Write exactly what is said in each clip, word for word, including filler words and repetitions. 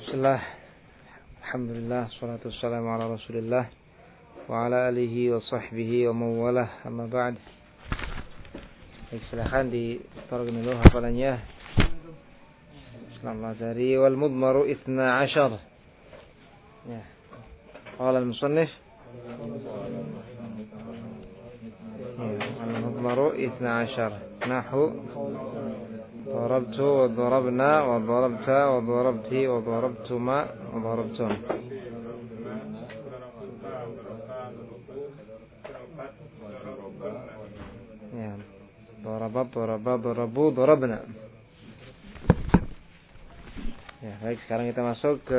Bismillah, alhamdulillah, salatu wassalamu ala rasulillah wa ala alihi wa sahbihi wa mawalah, amma ba'd. Baik, silahkan ditolong dulu hafalannya. Selamat dari wal mudmaru ithna ashar. Ya. Qala al-musannif al mudmaru ithna ashar. Nahu ضربت وضربنا وضربت وضربت وضربتما وضربتم. Ya, ضربت ضربت ضربوا ضربنا. Ya, baik, sekarang kita masuk ke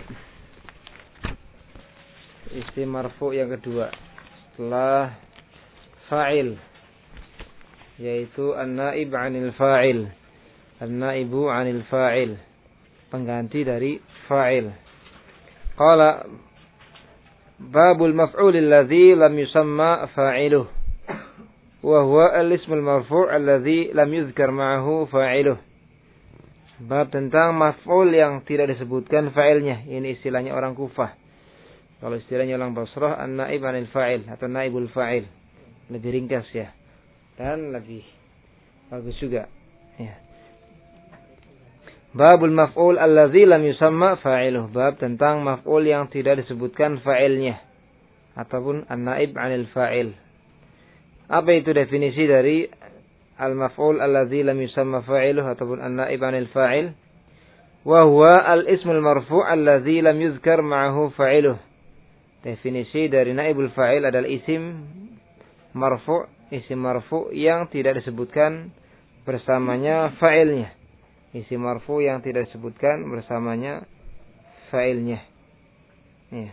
isim marfu yang kedua setelah fa'il, yaitu an-naib 'anil fa'il. An-naibu 'anil fa'il, pengganti dari fa'il. Qala babul maf'ul alladhi lam yusamma fa'iluh wa huwa al-ismul marfu' alladhi lam yuzkar ma'ahu fa'iluh. Bab tentang maf'ul yang tidak disebutkan fa'ilnya. Ini istilahnya orang Kufah. Kalau istilahnya orang Basrah, an-naib 'anil fa'il atau naibul fa'il. Lebih ringkas ya. Dan lebih bagus juga. Ya. Babul maf'ul allazi lam yusamma fa'iluh. Bab tentang maf'ul yang tidak disebutkan fa'ilnya ataupun an-naib 'anil fa'il. Apa itu definisi dari al-maf'ul allazi lam yusamma fa'iluh ataupun an-naib 'anil fa'il? Wa huwa al-ismul marfu' allazi lam yuzkar ma'ahu fa'iluh. Definisi dari naibul fa'il adalah isim marfu', isim marfu' yang tidak disebutkan bersamanya fa'ilnya. Isim marfu yang tidak disebutkan bersamanya fa'ilnya. Ya.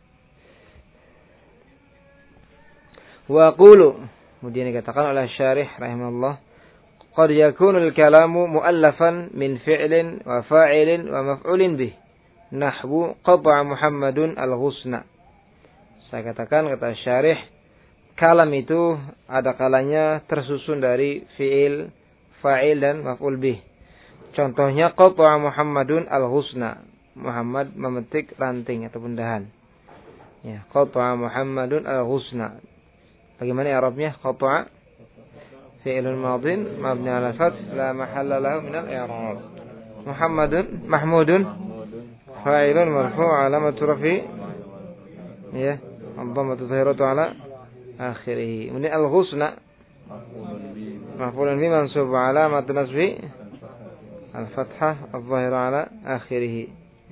Wa qulu, kemudian dikatakan oleh syarih rahimahullah, qad yakunu al-kalamu mu'allafan min fi'lin wa fa'ilin wa maf'ulin bih. Nahwu qata'a Muhammadun al-ghusna. Saya katakan, kata syarih, kalam itu ada kalanya tersusun dari fi'il, fa'il dan maf'ul bih. Contohnya qata'a Muhammadun al-ghusna. Muhammad memetik ranting ataupun dahan. Ya, qata'a Muhammadun al-ghusna. Bagaimana i'rabnya? Qata'a fi'lun madin mabni 'ala al-fath la mahalla lahu min al-i'rab. Muhammadun mahmudun fa'ilun marfu' 'alamatu raf'i ya, ad-dhammatu dhahiratu 'ala akhirih. Ini al-ghusna maf'ulun bi mansub 'alamatu nasbi al-fathah al-zahira ala akhirih.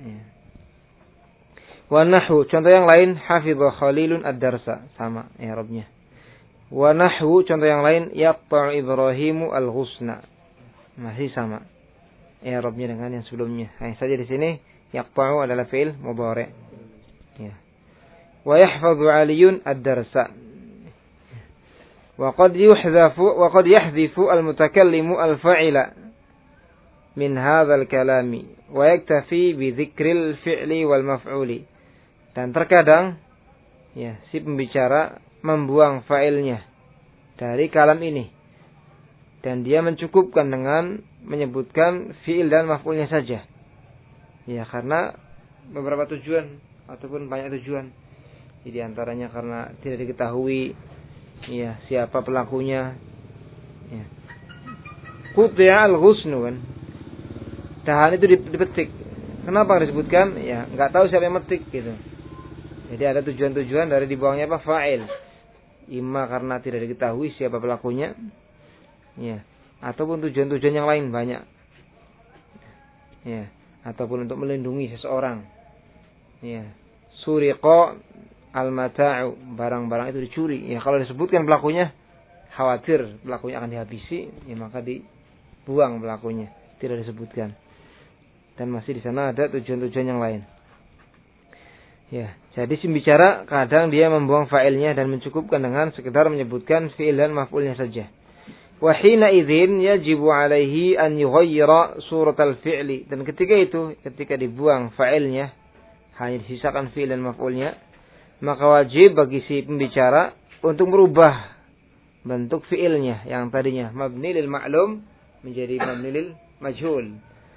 Wa nahwu, contoh yang lain, hafidha Khalilun ad-darsa, sama i'rabnya. Wa nahwu, contoh yang lain, yaqta'u Ibrahimu al-ghusna, masih sama i'rabnya dengan yang sebelumnya. Hanya saja di sini yaqta'u adalah fi'il mudhari'. Ya. Wa yahfadhu Aliyun ad-darsa. Wa qad yuhdhafu wa qad yahdhifu al-mutakallimu al-fa'ila min hadzal kalami wa yaktafi bi dzikril fi'li wal maf'uli. Dan terkadang ya, si pembicara membuang fa'ilnya dari kalam ini dan dia mencukupkan dengan menyebutkan fi'il dan maf'ulnya saja. Ya, karena beberapa tujuan ataupun banyak tujuan. Jadi antaranya karena tidak diketahui ya siapa pelakunya. Ya. Quti'a al-ghusnu kan, dahan itu dipetik. Kenapa disebutkan? Ya, enggak tahu siapa yang metik gitu. Jadi ada tujuan-tujuan dari dibuangnya apa? Fa'il. Ima karena tidak diketahui siapa pelakunya. Ya, ataupun tujuan-tujuan yang lain banyak. Ya, ataupun untuk melindungi seseorang. Ya. Suriqa al-mata'u, barang-barang itu dicuri. Ya, kalau disebutkan pelakunya, khawatir pelakunya akan dihabisi, ya maka dibuang pelakunya. Tidak disebutkan. Dan masih di sana ada tujuan-tujuan yang lain. Ya, jadi si bicara kadang dia membuang fa'ilnya dan mencukupkan dengan sekedar menyebutkan fi'il dan maf'ulnya saja. Wa hina idzin yajibu 'alaihi an yughayyira suratal fi'li. Dan ketika itu, ketika dibuang fa'ilnya, hanya disisakan fi'il dan maf'ulnya, maka wajib bagi si pembicara untuk merubah bentuk fi'ilnya yang tadinya mabni lil ma'lum menjadi mabni lil majhul.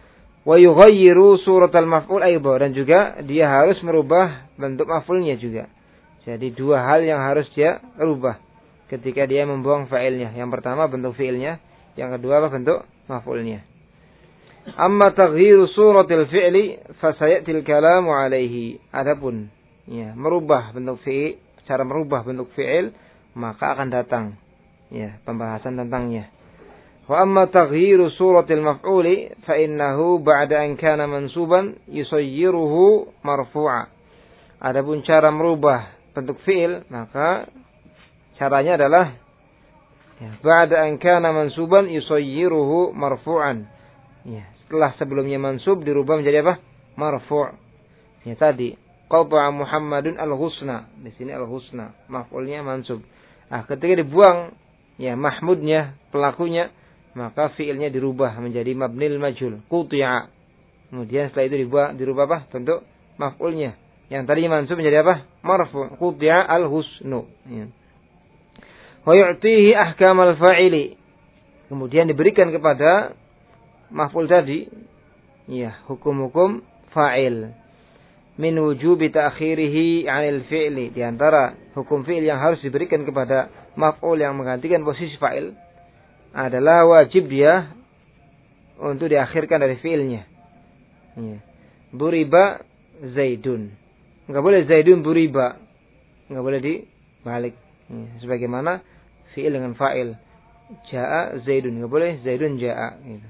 Wa yughayyiru suratal maf'ul aidan, dan juga dia harus merubah bentuk maf'ulnya juga. Jadi dua hal yang harus dia rubah ketika dia membuang fa'ilnya. Yang pertama bentuk fi'ilnya, yang kedua apa bentuk maf'ulnya. Amma taghyiru suratil fi'li fa sayatil kalamu alaihi. Adapun ya, merubah bentuk fi'il, cara merubah bentuk fi'il, maka akan datang ya pembahasan tentangnya. Wa amma taghyiru suratil maf'uli fa innahu ba'da an kana mansuban yusayyiruhu marfu'a. Adapun cara merubah bentuk fi'il, maka caranya adalah ya, ba'da an kana mansuban yusayyiruhu marfu'an. Ya, setelah sebelumnya mansub dirubah menjadi apa? Marfu'. Ya tadi qata'a Muhammadun al-husna. Di sini al-husna, maf'ulnya mansub. Ah, ketika dibuang ya mahmudnya, pelakunya, maka fiilnya dirubah menjadi mabnil majhul, quti'a. Kemudian setelah itu dirubah dirubah apa? Bentuk maf'ulnya. Yang tadinya mansub menjadi apa? Marfu', quti'a al-husnu. Ya. Wa yu'tihi ahkamal fa'ili. Kemudian diberikan kepada maf'ul tadi ya hukum-hukum fa'il. Min wujubi ta'khirihi 'anil fi'li, di antara hukum fi'il yang harus diberikan kepada maf'ul yang menggantikan posisi fa'il adalah wajib dia untuk diakhirkan dari fi'ilnya. Ya. Duriba Zaidun. Enggak boleh Zaidun duriba. Enggak boleh dibalik. Ya. Sebagaimana fi'il dengan fa'il. Ja'a Zaidun. Enggak boleh Zaidun ja'a. Gitu.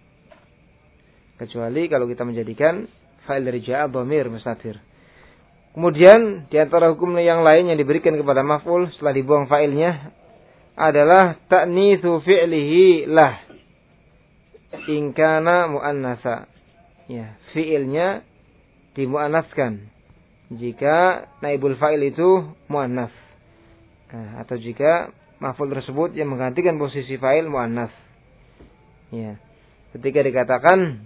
Kecuali kalau kita menjadikan fa'il dari ja'a dhamir mustatir. Kemudian di antara hukum yang lain yang diberikan kepada maf'ul setelah dibuang fa'ilnya adalah ta'nitsu fi'lihi lah in kana muannatsa. Ya, fi'ilnya dimuannaskan jika naibul fa'il itu muannas. Nah, atau jika maf'ul tersebut yang menggantikan posisi fa'il muannas. Ya. Ketika dikatakan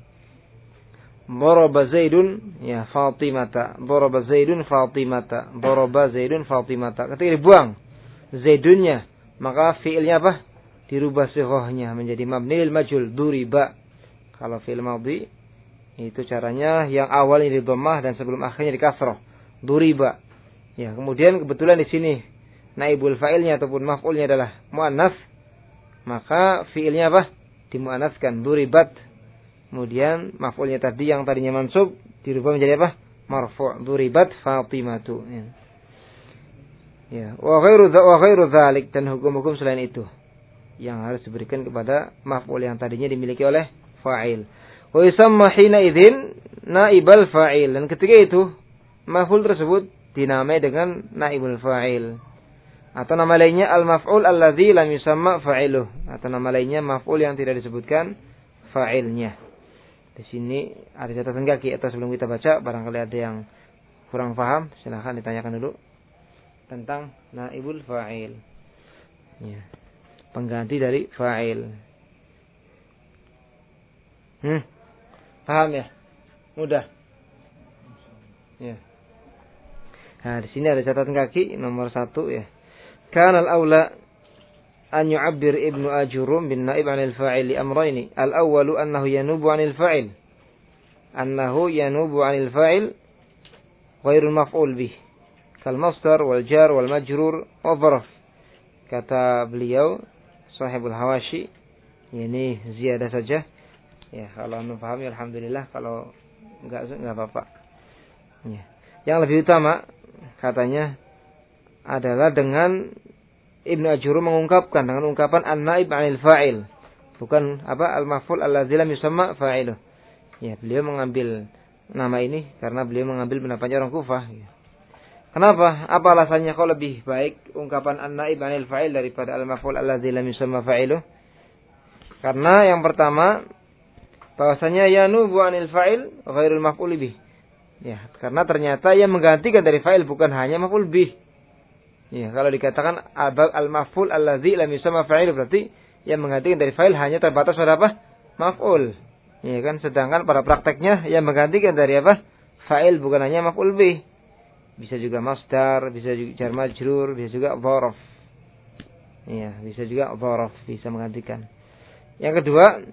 daraba Zaidun ya Fatimata, daraba Zaidun Fatimata, daraba Zaidun Fatimata. Ketika dibuang Zaidunnya, maka fiilnya apa? Dirubah sighahnya menjadi mabnil majhul, duriba. Kalau fiil madhi itu caranya yang awalnya di dhammah dan sebelum akhirnya di kasrah, duriba. Ya, kemudian kebetulan di sini naibul fa'ilnya ataupun maf'ulnya adalah muannas, maka fiilnya apa? Dimuannaskan, duribat. Kemudian maf'ulnya tadi yang tadinya mansub dirubah menjadi apa? Marfu', duribat Fatimatu. Ya. Ya, wa ghairu wa ghairu dzalik, dan hukum-hukum selain itu yang harus diberikan kepada maf'ul yang tadinya dimiliki oleh fa'il. Wa yusamma hina idzin naibal fa'il, dan ketika itu maf'ul tersebut dinamai dengan naibul fa'il. Atau nama lainnya al-maf'ul alladzi lam yusamma fa'iluh, atau nama lainnya maf'ul yang tidak disebutkan fa'ilnya. Di sini ada catatan kaki atau sebelum kita baca barangkali ada yang kurang paham, silakan ditanyakan dulu tentang naibul fa'il. Ya. Pengganti dari fa'il. Hmm. Paham ya? Mudah. Ya. Nah, di sini ada catatan kaki nomor satu ya. Kana al-aula an yu'abbir Ibnu Ajurum bin naib 'anil fa'il li amrayni. Al-awwalu annahu yanubu 'anil fa'il. Annahu yanubu 'anil fa'il ghairu maf'ul bih. Kal masdar wal jar wal majrur wa dharf. Kata beliau Sahibul Hawashi, ini ziyadah saja. Ya, kalau anda paham ya alhamdulillah, kalau enggak enggak apa-apa. Ya. Yang lebih utama katanya adalah dengan Ibnu Ajurum mengungkapkan dengan ungkapan an-naib 'anil fa'il, bukan apa al-maf'ul alladzi lam yusamma fa'iluh. Ya, beliau mengambil nama ini karena beliau mengambil pendapatnya orang Kufah. Ya. Kenapa? Apa alasannya kok lebih baik ungkapan an-naib 'anil fa'il daripada al-maf'ul alladzi lam yusamma fa'iluh? Karena yang pertama bahwasanya yanubu 'anil fa'il ghairul maf'ul bih. Ya, karena ternyata yang menggantikan dari fa'il bukan hanya maf'ul bih. Ya, kalau dikatakan al-maf'ul alladzi lam yusamma fa'iluh berarti yang menggantikan dari fa'il hanya terbatas pada apa? Maf'ul. Ya kan, sedangkan pada prakteknya yang menggantikan dari apa? Fa'il bukan hanya maf'ul bih. Bisa juga masdar, bisa juga jar majrur, bisa juga dzaraf. Ya, bisa juga dzaraf bisa menggantikan. Yang kedua,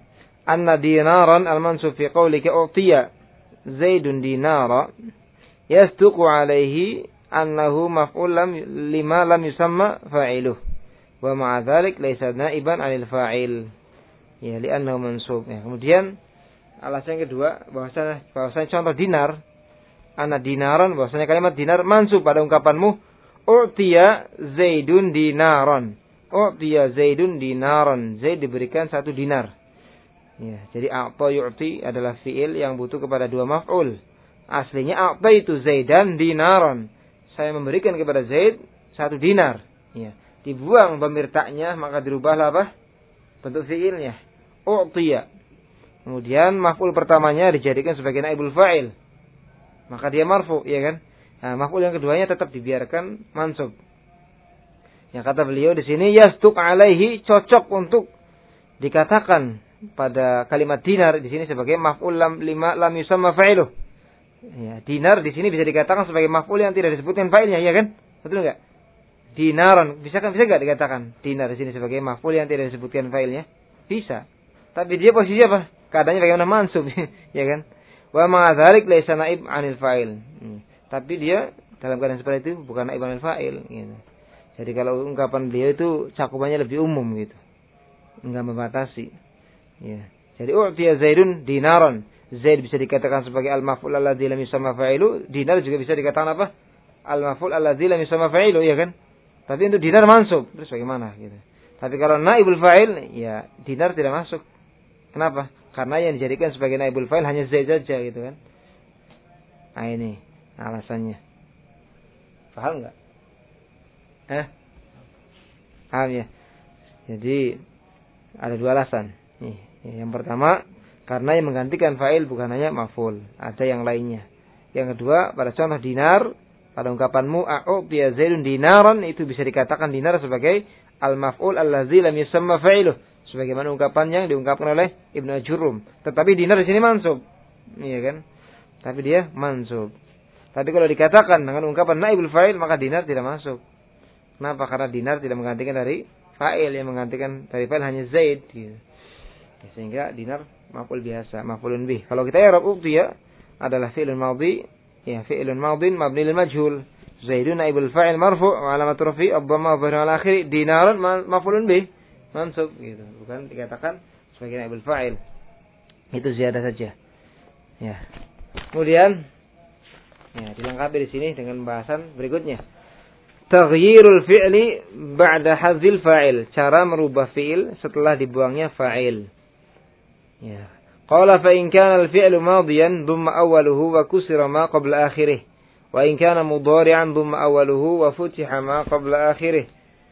anna dinaran al-mansub fi qawlika u'tiya Zaidun dinara yasduqu alaihi annahu maf'ul lam lima lam yusamma fa'iluh wa ma'a dzalik laysa naiban 'anil fa'il ya li'annahu mansub. Ya, kemudian alasan yang kedua bahwasanya bahwasanya contoh dinar anna dinaran bahwasanya kalimat dinar mansub pada ungkapanmu u'tiya Zaidun dinaran. U'tiya Zaidun dinaran. Zaid diberikan satu dinar. Ya, jadi a'ta yu'ti adalah fi'il yang butuh kepada dua maf'ul. Aslinya a'ta itu Zaidan dinaran. Saya memberikan kepada Zaid satu dinar. Ya, dibuang dhamir ta'nya maka dirubahlah apa? Bentuk fi'ilnya. U'tiya. Kemudian maf'ul pertamanya dijadikan sebagai naibul fa'il. Maka dia marfu, ya kan? Nah, maf'ul yang keduanya tetap dibiarkan mansub. Yang kata beliau di sini yasduq alaihi cocok untuk dikatakan pada kalimat dinar di sini sebagai maf'ul lam lima lam yusamma fa'iluh. Ya, dinar di sini bisa dikatakan sebagai maf'ul yang tidak disebutkan fa'ilnya, ya kan? Betul enggak? Dinaran, bisa kan bisa enggak dikatakan dinar di sini sebagai maf'ul yang tidak disebutkan fa'ilnya? Bisa. Tapi dia posisi apa? Keadaannya bagaimana mansub, ya kan? Wa ma'a dzalik laisa naib 'anil fa'il. Hmm. Tapi dia dalam keadaan seperti itu bukan naib 'anil fa'il gitu. Jadi kalau ungkapan beliau itu cakupannya lebih umum gitu. Enggak membatasi. Ya. Jadi u'tiya Zaidun dinaran. Zaid bisa dikatakan sebagai al-maf'ul alladzi lam yusamma fa'ilu, dinar juga bisa dikatakan apa? Al-maf'ul alladzi lam yusamma fa'ilu, ya kan? Tapi untuk dinar mansub, terus bagaimana gitu. Tapi kalau naibul fa'il, ya dinar tidak masuk. Kenapa? Karena yang dijadikan sebagai naibul fa'il hanya Zaid saja gitu kan. Nah ini alasannya. Paham enggak? Eh? Paham ya? Jadi ada dua alasan. Nih. Yang pertama, karena yang menggantikan fa'il bukan hanya maf'ul, ada yang lainnya. Yang kedua, pada contoh dinar, pada ungkapanmu a'u'tiya Zaidun dinaran, itu bisa dikatakan dinar sebagai al-maf'ul allazi lam yusamma fa'iluh, sebagaimana ungkapan yang diungkapkan oleh Ibnu Ajurrum. Tetapi dinar di sini mansub. Iya kan? Tapi dia mansub. Tapi kalau dikatakan dengan ungkapan naibul fa'il, maka dinar tidak masuk. Kenapa? Karena dinar tidak menggantikan dari fa'il, yang menggantikan dari fa'il hanya Zaid gitu. Sehingga dinar maf'ul biasa, maf'ulun bih. Kalau kita i'rab u'tiya adalah fi'lun madhi, ya fi'lun madhin mabni lil majhul. Zaidun naibul fa'il marfu' wa alamat rafi' ad-dhamma wa al akhir dinaran maf'ulun bih, mansub gitu. Bukan dikatakan sebagai naibul fa'il. Itu ziyadah saja. Ya. Kemudian ya dilengkapi di sini dengan bahasan berikutnya. Taghyirul fi'li ba'da hadzil fa'il. Cara merubah fi'il setelah dibuangnya fa'il. Ya. Qala fa in kana al-fi'lu madiyan dhamma awwaluhu wa kusira ma qabla akhirih. Wa in kana mudhari'an dhamma awwaluhu wa futiha ma qabla akhirih.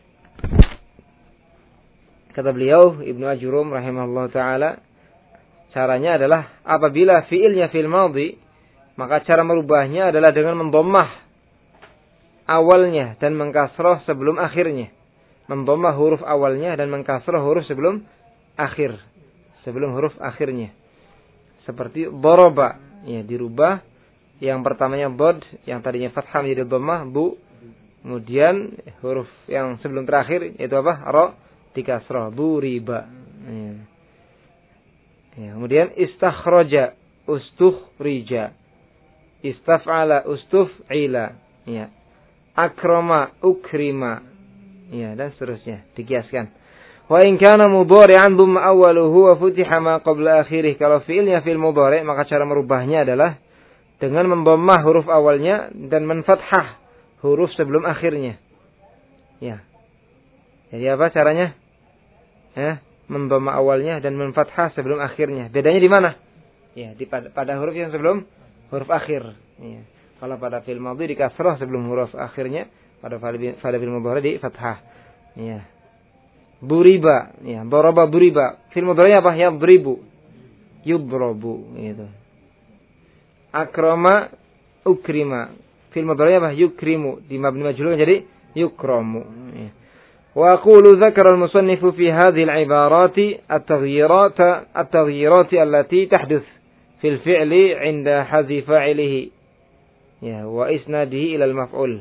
Kata beliau Ibnu Ajurrum rahimahullah taala, caranya adalah apabila fi'ilnya fi'il madhi, maka cara merubahnya adalah dengan mendhammah awalnya dan mengkasrah sebelum akhirnya. Mendhammah huruf awalnya dan mengkasrah huruf sebelum akhir. Sebelum huruf akhirnya. Seperti daraba, ya dirubah yang pertamanya bod, yang tadinya fathah menjadi dhammah bu. Kemudian huruf yang sebelum terakhir yaitu apa? Ra dikasrah, buriba. Ya. Ya, kemudian istakhraja, ustukhrija. Istaf'ala, ustuf'ila. Ya. Akrama, ukrima. Ya, dan seterusnya. Dikiaskan. Wa in kana mudhari'an dhamma awwaluhu wa futiha ma qabla akhirih. Kalau fi'ilnya fi'il mudhari', maka cara merubahnya adalah dengan mendhammah huruf awalnya dan menfathah huruf sebelum akhirnya. Ya. Jadi apa caranya? Ya, mendhammah awalnya dan menfathah sebelum akhirnya. Bedanya di mana? Ya, di pada, pada huruf yang sebelum huruf akhir. Ya. Kalau pada fi'il madhi di kasrah sebelum huruf akhirnya, pada pada fi'il mudhari di fathah. Ya. Buriba, ya, daraba buriba. Fi'il mudhari apa? Ya, beribu. Yudrabu, gitu. Akrama, ukrima. Fi'il mudhari apa? Yukrimu. Di mabni majhul jadi yukramu. Ya. Wa aqulu dzakara al-musannifu fi hadhihi al-ibarati at-taghyirat at-taghyirat allati tahduth fil fi'li 'inda hadhi fa'ilihi. Ya, wa isnadihi ila al-maf'ul.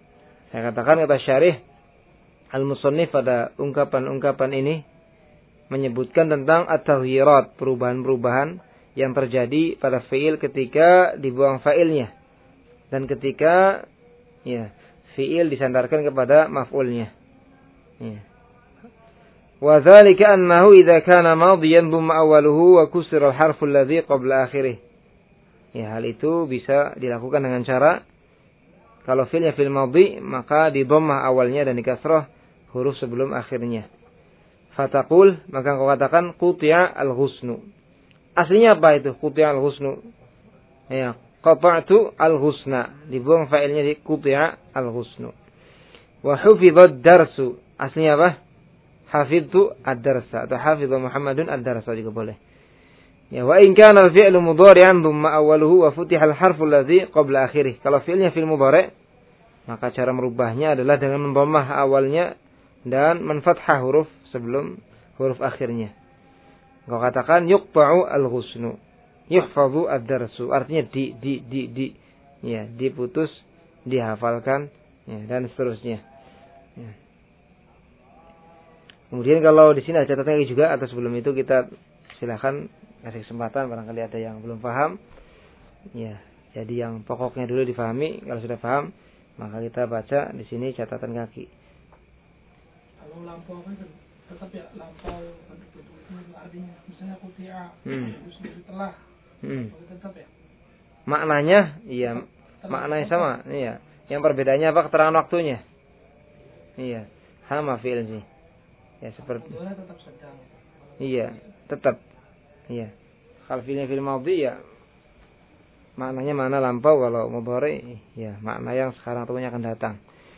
Saya katakan kata syarih al-musannif pada ungkapan-ungkapan ini, menyebutkan tentang at-taghyirat, perubahan-perubahan yang terjadi pada fi'il ketika dibuang fa'ilnya dan ketika ya fi'il disandarkan kepada maf'ulnya. Ya. Wa dzalika annahu idza kana madiyan dhamma awwaluhu wa kusira al-harfu alladhi qabla akhirih. Ya, hal itu bisa dilakukan dengan cara kalau fi'ilnya fi'il madhi maka di dhammah awalnya dan di kasrah huruf sebelum akhirnya. Fataqul, maka kau katakan quti'a al-ghusnu. Aslinya apa itu quti'a al-ghusnu? Ya, qata'tu al-ghusna. Dibuang fa'ilnya di quti'a al-ghusnu. Wa hufidha ad-darsu. Aslinya apa? Hafidtu ad-darsa atau hafidha Muhammadun ad-darsa juga boleh. Ya, wa in kana al-fi'lu mudhari'an thumma awwaluhu wa futiha al-harfu alladhi qabla akhirih. Kalau fi'ilnya fi'il mudhari', maka cara merubahnya adalah dengan mendhammah awalnya dan menfathah huruf sebelum huruf akhirnya. Kau katakan yuqta'u al-ghusnu, yuhfazu ad-darsu, artinya di di di di ya, diputus, dihafalkan ya, dan seterusnya. Ya. Kemudian kalau di sini ada catatan juga atau sebelum itu kita silakan kasih kesempatan barangkali ada yang belum paham. Ya, jadi yang pokoknya dulu difahami, kalau sudah paham maka kita baca di sini catatan kaki. Kalau lampau kan tetap ya lampau artinya misalnya quti'a hmm. setelah hmm. tetap ya. Maknanya iya, maknanya sama, iya. Yang perbedaannya apa? Keterangan waktunya. Iya, sama fi'il sih. Ya seperti tetap sedang. Iya, tetap. Iya. Kalau fi'ilnya fi'il madhi ya maknanya mana lampau, kalau mudhari ya makna yang sekarang ataupun akan datang.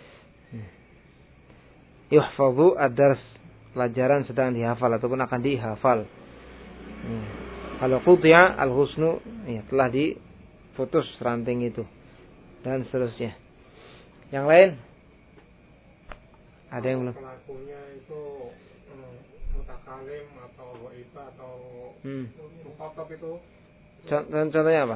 Yuhfazu ad-dars, pelajaran sedang dihafal ataupun akan dihafal. Ya. Kalau quti'a al-ghusnu ya telah diputus ranting itu dan seterusnya. Yang lain? Ada yang belum? Pelakunya itu hmm, mutakalim atau wa'iba atau hmm. mukhatab itu. Contoh, contohnya apa?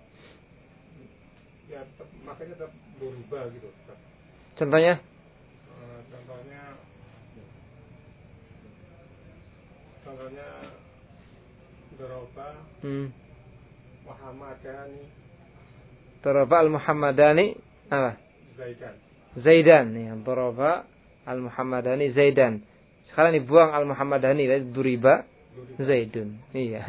Ya tetap, makanya tetap berubah gitu. Tetap. Contohnya? Uh, contohnya, contohnya Doroba, hmm. Muhammadani. Doroba al-Muhammadani apa? Zaidan. Zaidan nih, Doroba al-Muhammadani Zaidan. Sekarang dibuang al-Muhammadani, dari Duriba Zaidun. Iya.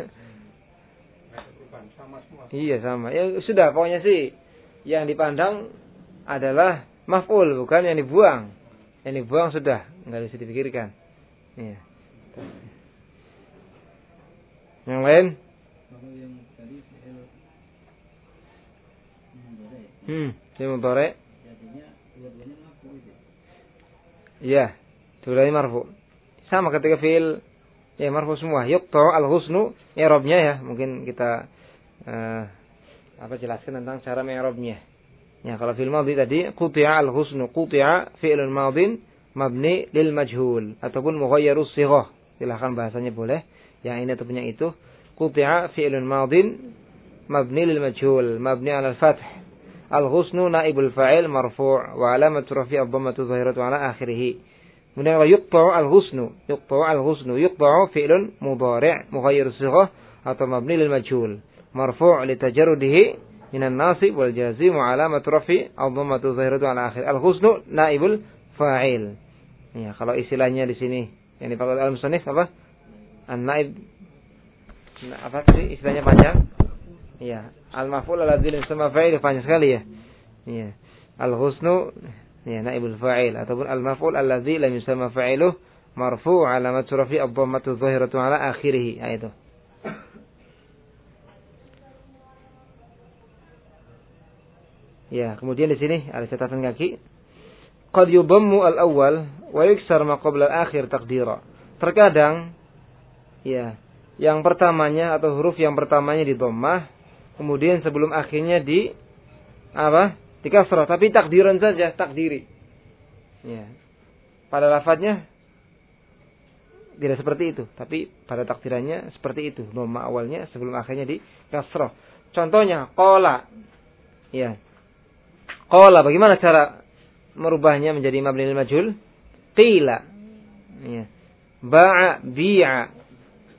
Sama semua. Iya sama. Ya sudah, pokoknya sih yang dipandang adalah maf'ul, bukan yang dibuang. Yang dibuang sudah enggak bisa dipikirkan. Iya. Yang lain? Kalau yang tadi fi'il mudhari. Hmm, fi'il mudhari. Jadinya dua-duanya marfu itu. Iya, dua-duanya marfu. Sama ketika fi'il ya marfu semua. Yuqta'u al-ghusnu, i'rabnya ya, mungkin kita uh, apa jelaskan tentang cara mi'rabnya. Ya, kalau fi'il madhi tadi quti'a al-ghusnu, quti'a fi'lun madhin mabni lil majhul ataupun mughayyirus sighah. Silakan bahasanya boleh. Yang ini ataupun yang itu. Quti'a fi'lun madhin mabni lil majhul, mabni 'ala al-fath. Al-ghusnu naibul fa'il marfu' wa 'alamatu rafi'i ad-dhammatu dhahiratu 'ala akhirih. Kemudian yuqta'u al-ghusnu, yuqta'u al-ghusnu, yuqta'u fi'lun mudhari' mughayyirus sighah atau mabni lil majhul. Marfu' li tajarrudihi minan nasib wal jazim wa 'alamatu rafi' ad-dhammatu dhahiratu 'ala akhir. Al-ghusnu naibul fa'il. Ya, kalau istilahnya di sini yang dipakai al-musannif apa? An-naib. Nah, apa sih istilahnya panjang? Iya, al-maf'ul alladzi lam yusamma fa'il, panjang sekali ya. Iya. Al-ghusnu ya naibul fa'il ataupun al-maf'ul alladzi lam yusamma fa'iluh marfu' 'alamatu rafi' ad-dhammatu dhahiratu 'ala akhirih. Ya itu. Ya, kemudian di sini ada catatan kaki. Qad yudammu al-awwal wa yuksar ma qabla al-akhir taqdira. Terkadang ya, yang pertamanya atau huruf yang pertamanya di dhammah, kemudian sebelum akhirnya di apa? Di kasrah, tapi takdiran saja, takdiri. Ya. Pada lafadznya tidak seperti itu, tapi pada takdirannya seperti itu. Dhammah awalnya sebelum akhirnya di kasrah. Contohnya qala. Ya. Qala, bagaimana cara merubahnya menjadi mabni lil majhul? Qila. Ya. Ba'a, bi'a.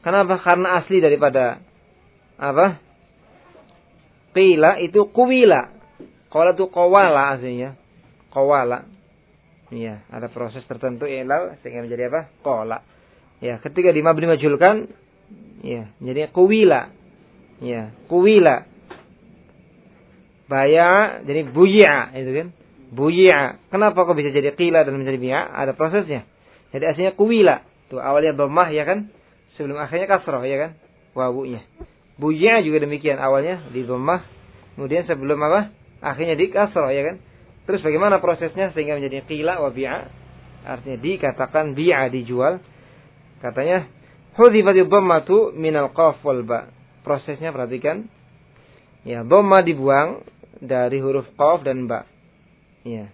Kenapa? Karena asli daripada apa? Qila itu kuwila. Qala itu qawala aslinya. Qawala. Iya, ada proses tertentu ilal sehingga menjadi apa? Qala. Ya, ketika di mabni majhulkan, ya, jadi kuwila. Ya, kuwila. Baya jadi buyi'a, itu kan? Buyi'a. Kenapa kok bisa jadi qila dan menjadi bi'a? Ada prosesnya. Jadi aslinya kuwila. Tuh awalnya dhammah ya kan? Sebelum akhirnya kasrah ya kan? Wawunya. Buyi'a juga demikian, awalnya di dhammah, kemudian sebelum apa? Akhirnya di kasrah ya kan? Terus bagaimana prosesnya sehingga menjadi qila wa bi'a? Artinya dikatakan bi'a, dijual. Katanya hudhifati dhammatu minal qaf wal ba. Prosesnya perhatikan. Ya, dhamma dibuang dari huruf qaf dan ba. Ya.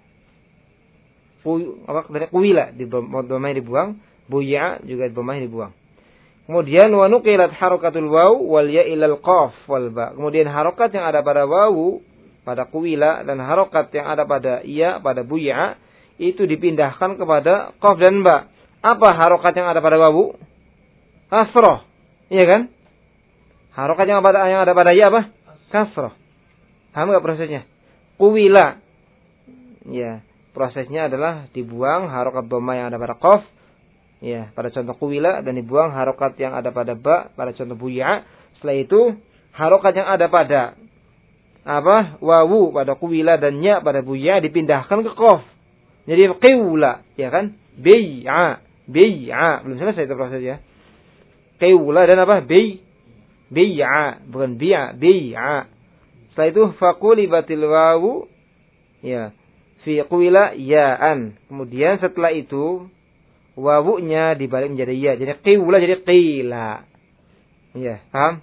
Fu apa dari kuwila di dhammanya dibuang, buya juga dhammanya dibuang. Kemudian wa nuqilat harakatul waw wal ya ilal qaf wal ba. Kemudian harokat yang ada pada wawu pada kuwila dan harokat yang ada pada ya pada buya itu dipindahkan kepada qaf dan ba. Apa harokat yang ada pada wawu? Kasrah. Iya kan? Harokat yang ada yang ada pada ya apa? Kasrah. Paham enggak prosesnya? Kuwila. Ya, prosesnya adalah dibuang harokat dhamma yang ada pada qaf, ya, pada contoh kuwila, dan dibuang harokat yang ada pada ba pada contoh buya. Setelah itu harokat yang ada pada apa? Wawu pada kuwila dan ya pada buya dipindahkan ke qaf. Jadi qiwla, ya kan? Bai'a, bai'a. Belum selesai itu prosesnya. Qiwla dan apa? Bai, bai'a, bukan bi'a, bai'a. Setelah itu faqulibatil wawu, ya, fi qila ya'an. Kemudian setelah itu wawunya dibalik menjadi ya. Jadi qila jadi qila. Ya, paham?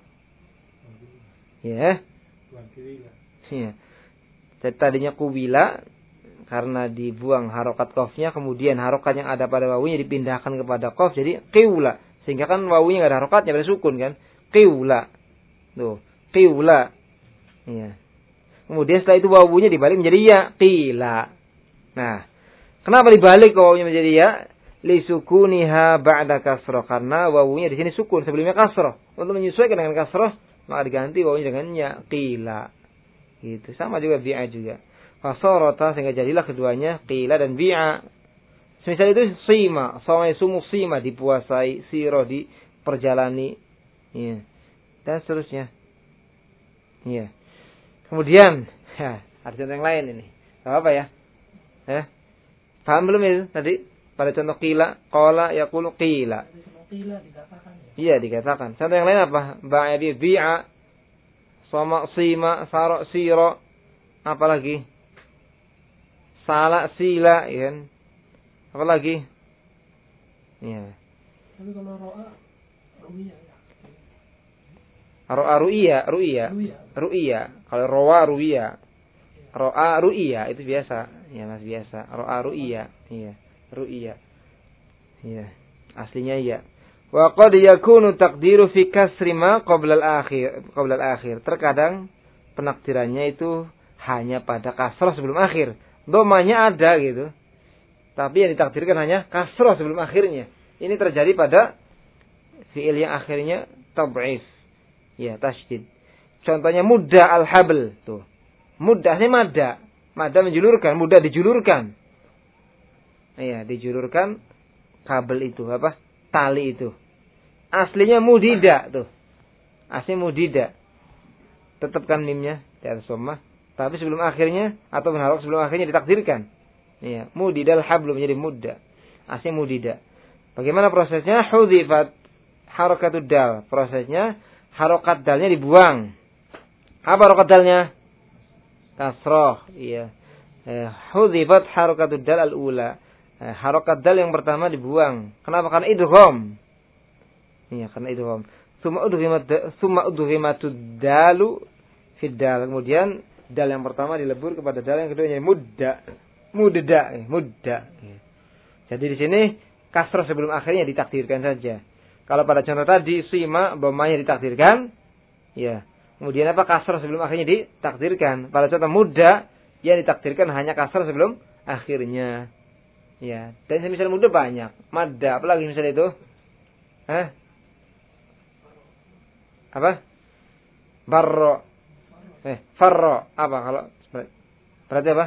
Ya. Ya. Jadi tadinya qila karena dibuang harokat qafnya, kemudian harokat yang ada pada wawunya dipindahkan kepada qaf jadi qila. Sehingga kan wawunya enggak ada harokatnya, pada sukun kan? Qila. Tuh, qila. Ya. Kemudian setelah itu wawunya dibalik menjadi ya, qila. Nah, kenapa dibalik wawunya menjadi ya? Li sukuniha ba'da kasrah, karena wawunya di sini sukun, sebelumnya kasrah. Untuk menyesuaikan dengan kasrah, maka diganti wawunya dengan ya, qila. Gitu. Sama juga bi'a juga. Fasarata, sehingga jadilah keduanya qila dan bi'a. Semisal itu sima, sama sumu sima, dipuasai, siro diperjalani, ya. Dan seterusnya. Ya. Kemudian, ya, ada contoh yang lain ini. Gak apa ya? Ya. Paham belum itu tadi? Pada contoh qila, qala yaqulu qila. Iya, dikatakan. Contoh yang lain apa? Ba'a bi bi'a, sama sima, sara sira, apa lagi? Sala sila, ya kan? Apa lagi? Ya. Tapi kalau ro'a, ru'iyah ya. Ro'a ru'iyah, ru'iyah. Ru'iyah. Kalau ro'a ru'iyah. Ro'a ru'iyah itu biasa. Ya, mas biasa. Ro'a ru'iyah. Iya, ru'iyah. Iya. Aslinya iya. Wa qad yakunu taqdiru fi kasri ma qabla al-akhir, qabla al-akhir. Terkadang penakdirannya itu hanya pada kasrah sebelum akhir. Dhammanya ada gitu. Tapi yang ditakdirkan hanya kasrah sebelum akhirnya. Ini terjadi pada fi'il yang akhirnya tab'if. Ya, tasydid. Contohnya mudda al-habl. Tuh. Mudda ini madda. Madda menjulurkan. Mudda dijulurkan. Iya, dijulurkan kabel itu. Apa? Tali itu. Aslinya mudida. Tuh. Aslinya mudida. Tetapkan mimnya di atas dhammah. Tapi sebelum akhirnya, atau menharap sebelum akhirnya ditakdirkan. Iya, mudidal hablu menjadi mudda. Aslinya mudida. Bagaimana prosesnya? Hudhifat harakatud dal. Prosesnya harokat dalnya dibuang. Apa harokat dalnya? Kasroh. Iya. Eh, hudhifat harakatud dal al-ula. Eh, harokat dal yang pertama dibuang. Kenapa? Karena idgham. Iya, karena idgham. Summa udghimat summa udghimatud dalu fid dal. Kemudian dal yang pertama dilebur kepada dal yang kedua, jadi mudda. Mudda, eh, mudda. Jadi di sini kasroh sebelum akhirnya ditakdirkan saja. Kalau pada contoh tadi sima dhammanya ditakdirkan, ya. Kemudian apa? Kasroh sebelum akhirnya ditakdirkan. Pada contoh mudda yang ditakdirkan hanya kasroh sebelum akhirnya. Ya, dan misalnya mudda banyak. Madda, apalagi misalnya itu? Hah? apa? Barro. Eh, farro. Apa kalau berarti apa?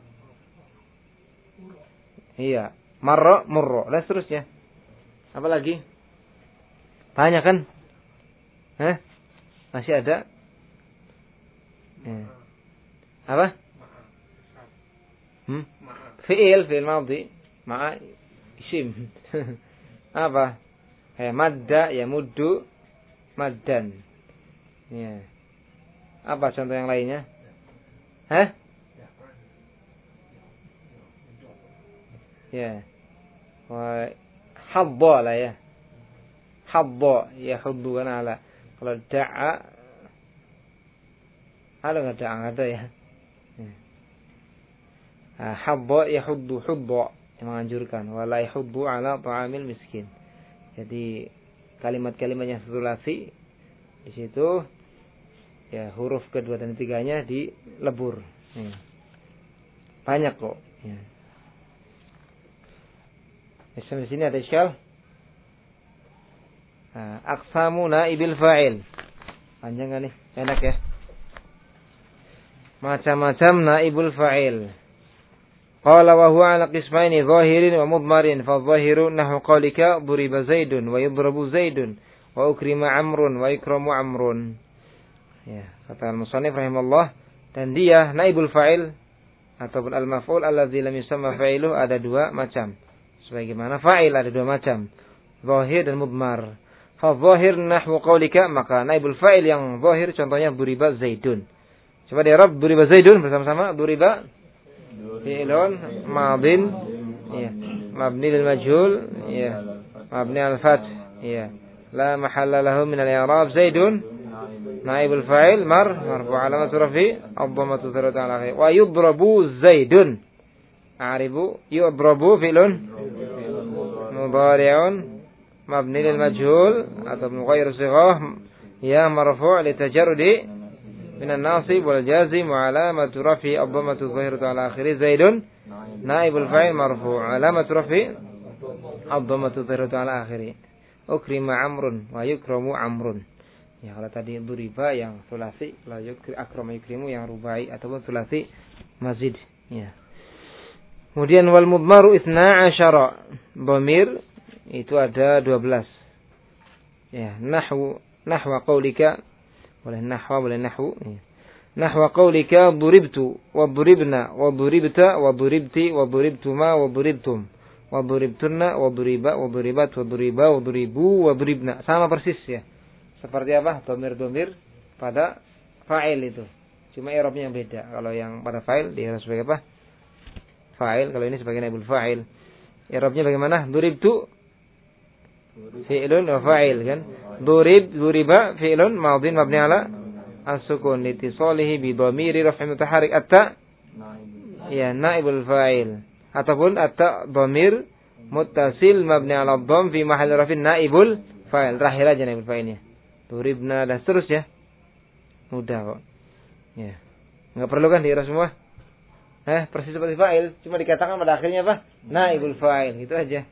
Iya. Marro, murro. Dan seterusnya. Apa lagi? Banyak kan? Hah? Masih ada? Eh. Apa? Hmm? Fi'il, fi'il madhi. Ma'a isim. Apa? Eh, madda, ya muddu, maddan. Ya. Apa contoh yang lainnya? Hah? Ya. Wa habba lah ya. Habba ya hubbu kan ala. Kalau da'a ada enggak da'a enggak ada ya. Ya. Ah, habba ya hubbu hubba yang menganjurkan wala yahuddu ala ta'amil miskin. Jadi kalimat-kalimat yang sulasi di situ ya huruf kedua dan ketiganya dilebur. Ya. Banyak kok. Ya. Di sini ada syal. Nah, aqsamu naibil fa'il. Panjang kan nih? Enak ya. Macam-macam naibul fa'il. Qala wa huwa ala qismaini zahirin wa mudmarin. Fa zahiru nahu qalika duriba zaidun wa yudrabu zaidun wa ukrima amrun wa ikramu amrun. Ya, kata al-musannif rahimahullah, dan dia naibul fa'il ataupun al-maf'ul alladzi lam yusamma fa'iluhu ada dua macam. Sebagaimana fa'il ada dua macam, zahir dan mudmar. Fa zahir nahwu qaulika, maka naibul fa'il yang zahir contohnya duriba zaidun. Coba di Arab duriba zaidun bersama-sama. Duriba fi'lun madin, ya, mabni lil majhul, ya, mabni al fath, ya, la mahalla lahu min al i'rab. Zaidun naibul fa'il mar marfu alamat rafi ad-dhammatu dzarratu ala akhir. Wa yudrabu zaidun. A'ribu yudrabu fi'lun mudhari'un mabni lil majhul atau mughayyiru sighah, ya, marfu' li tajarrudi min an-nasib wal jazim wa alamatu rafi ad-dhammatu dzahiratu ala akhir. Zaidun naibul fa'il marfu' alamatu rafi ad-dhammatu dzahiratu ala akhir. Ukrima amrun wa yukramu amrun. Ya, kalau tadi duriba yang sulasi, la yukri akrama yukrimu yang rubai ataupun sulasi mazid. Ya. Kemudian wal mudmaru isna asyara. Dhamir itu ada dua belas. Ya, nahwu nahwa qaulika, boleh nahwa boleh nahwu. Ya. Nahwa qaulika duribtu wa duribna wa duribta wa duribti wa duribtuma wa duribtum wa duribtunna wa duriba wa duribat wa duriba wa duribu wa duribna. Sama persis ya. Seperti apa? Dhamir-dhamir pada fa'il itu. Cuma i'rabnya yang beda. Kalau yang pada fa'il dia sebagai apa? Fa'il. Kalau ini sebagai naibul fa'il. I'rabnya bagaimana? Duribtu fi'lun wa fa'il kan? Durib, duriba fi'lun madhin mabni ala as-sukun litisalihi bi dhamiri raf'in mutaharrik atta. Ya, naibul fa'il. Ataupun atta dhamir muttasil mabni ala dhamm fi mahalli raf'in naibul fa'il. Terakhir aja naibul fa'ilnya. Duribna dan seterusnya. Mudah kok. Ya. Enggak perlu kan diiras semua? Eh, persis seperti fa'il, cuma dikatakan pada akhirnya apa? Naibul fa'il, gitu aja.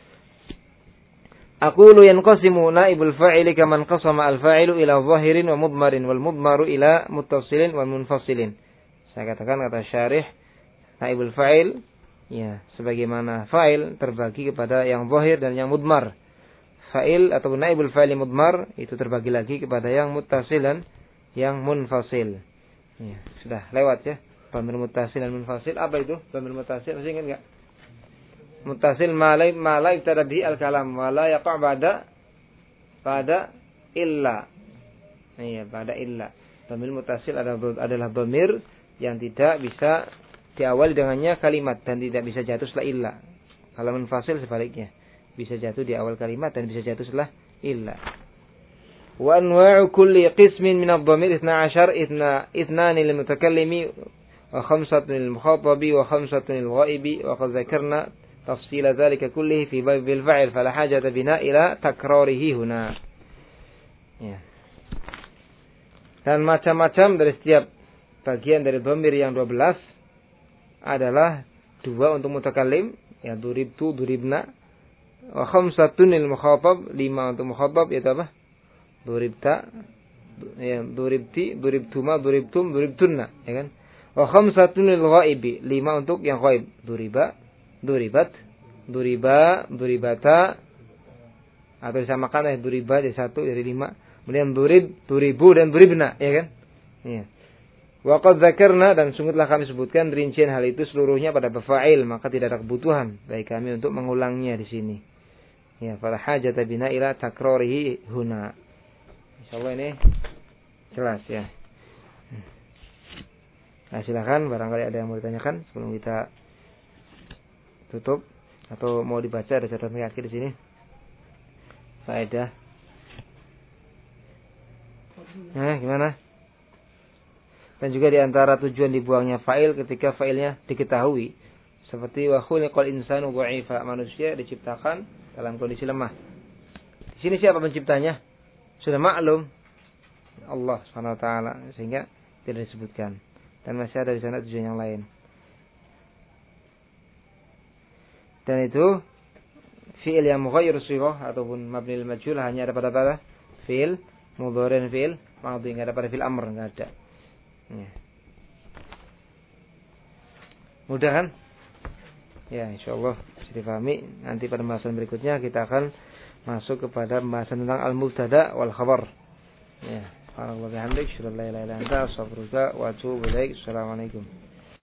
Aqulu yanqasimu naibul fa'ili kaman qasama al-fa'ilu ila zahirin wa mudmarin wal mudmaru ila muttasilin wa munfasilin. Saya katakan kata syarih, naibul fa'il ya sebagaimana fa'il terbagi kepada yang zahir dan yang mudmar. Fa'il atau naibul fa'il mudmar itu terbagi lagi kepada yang muttasil dan yang munfasil. Ya, sudah lewat ya. Dhamir muttasil dan munfasil. Apa itu? Dhamir muttasil masih ingat enggak? Muttasil malai malai tadi al-kalam wala yaqa' ba'da pada illa. Iya, pada illa. Dhamir muttasil adalah dhamir yang tidak bisa diawali dengannya kalimat dan tidak bisa jatuh setelah illa. Kalau munfasil sebaliknya. Bisa jatuh di awal kalimat dan bisa jatuh setelah illa. Wa anwa'u kulli qismin min ad-dhamir isna ashar ithna ithnani lil mutakallimi wa khamsatun lil mukhatabi wa khamsatun lil ghaibi wa qad dzakarna tafsila dhalika kullihi fi babil fa'il fala hajata bina ila takrarihi huna. Ya. Dan macam-macam dari setiap bagian dari dhamir yang dua belas adalah dua untuk mutakallim, ya duribtu, duribna. Wa khamsatun lil mukhatab, lima untuk mukhatab yaitu apa? Duribta ya, duribti, duribtuma, duribtum, duribtunna, ya kan? Wa khamsatun lil ghaibi, lima untuk yang ghaib. Duriba, duribat, duriba, duribata, atau disamakan ya duriba jadi satu dari lima. Kemudian durib, duribu dan duribna, ya kan? Iya. Wa qad dzakarna, dan sungguhlah kami sebutkan rincian hal itu seluruhnya pada fa'il, maka tidak ada kebutuhan bagi kami untuk mengulangnya di sini. Ya, fala hajata bina ila takrarihi huna. Insyaallah ini jelas ya. Nah, silakan barangkali ada yang mau ditanyakan sebelum kita tutup atau mau dibaca ada catatan kaki di sini. Faedah. Nah, gimana? Dan juga di antara tujuan dibuangnya fa'il ketika fa'ilnya diketahui. Seperti wa khuliqal insanu dha'ifa, manusia diciptakan dalam kondisi lemah. Di sini siapa penciptanya? Sudah maklum, Allah subhanahu wa taala, sehingga tidak disebutkan. Dan masih ada di sana tujuan yang lain. Dan itu fi'il yang mughayyir shighah ataupun mabni lil majhul hanya ada pada pada fi'il mudhari dan fi'il madhi, enggak ada pada fi'il amr, enggak ada. Ya. Mudah kan? Ya, insyaallah bisa dipahami. Nanti pada pembahasan berikutnya kita akan masuk kepada pembahasan tentang al-mubtada wal khabar. Ya, subhanallah bihamdik, syukur la ilaha illa anta, astaghfiruka wa atubu ilaik. Assalamualaikum.